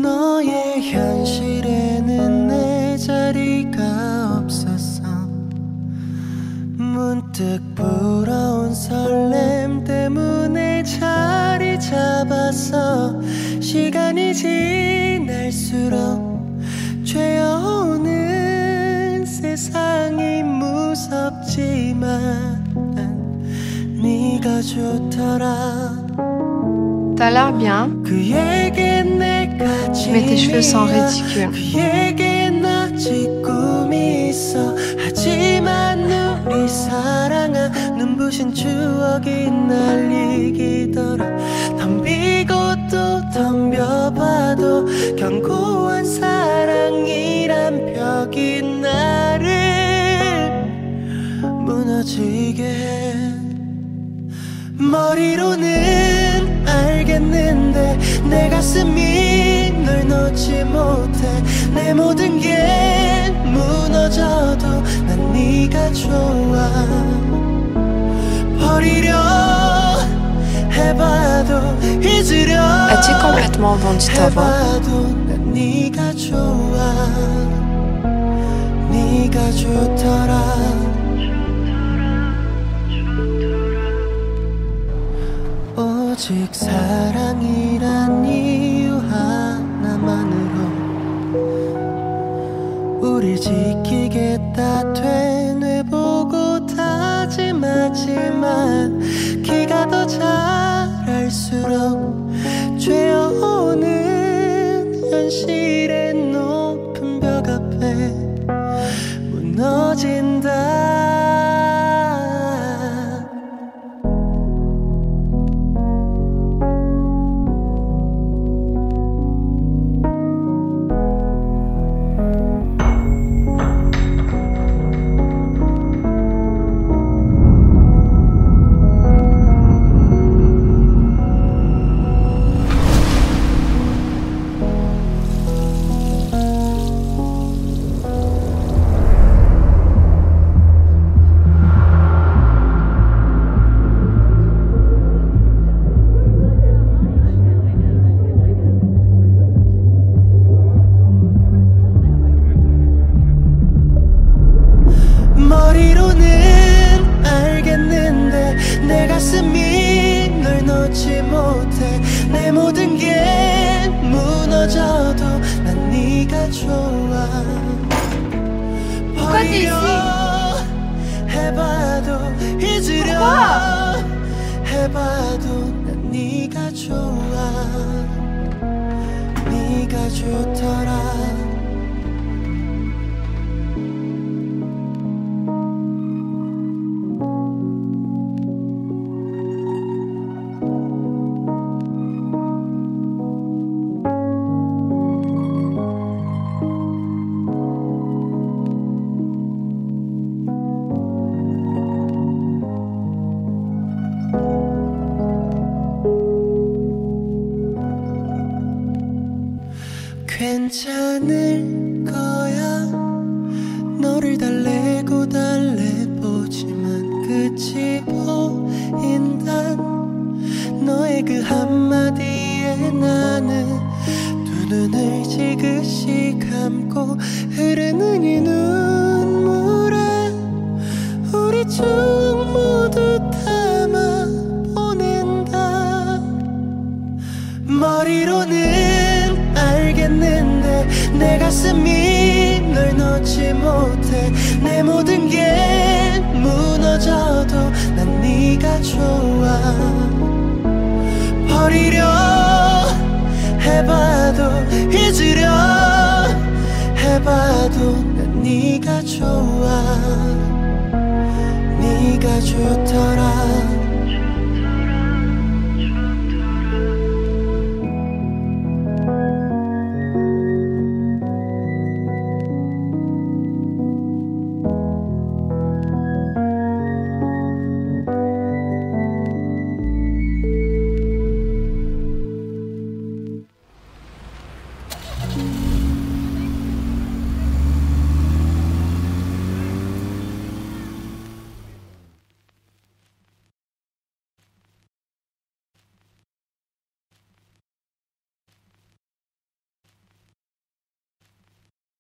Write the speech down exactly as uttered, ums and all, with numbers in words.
너의 현실에는 내 자리가 없었어. 문득 불어온 설렘 때문에 자리 잡았어. 시간이 지날수록 죄어오는 세상이 무섭지만 네가 좋더라. T'as l'air bien. Tu mets tes cheveux sans ridicule. 우리 사랑아 눈부신 추억이 날리기더라. 덤비고 또 덤벼봐도 견고한 사랑이란 벽이 나를 무너지게 해. 머리로는 알겠는데 내 가슴이 널 놓지 못해. 내 모든 게 무너져도 난 네가 좋아. 버리려 해봐도 잊으려 As-tu complètement vendu ta voix? 해봐도 난 네가 좋아. 네가 좋더라. 오직 사랑이란 이유 하나만으로 우릴 지키겠다 되뇌보고 다짐하지만 키가 더 자랄수록 죄어오는 현실의 높은 벽 앞에 무너진다. 머리로는 알겠는데 내 가슴이 널 놓지 못해. 내 모든 게 무너져도 난 네가 좋아. 버리려 해봐도 잊으려 해봐도 난 네가 좋아. 네가 좋더라. 괜찮을 거야. 너를 달래고 달래보지만 끝이 보인단 너의 그 한마디에 나는 두 눈을 지그시 감고 흐르는 이 눈물에 우리 추억 모두 담아 보낸다. 머리로는 알겠는데 내 가슴이 널 놓지 못해. 내 모든 게 무너져도 난 네가 좋아. 버리려 해봐도 잊으려 해봐도 난 네가 좋아. 네가 좋더라.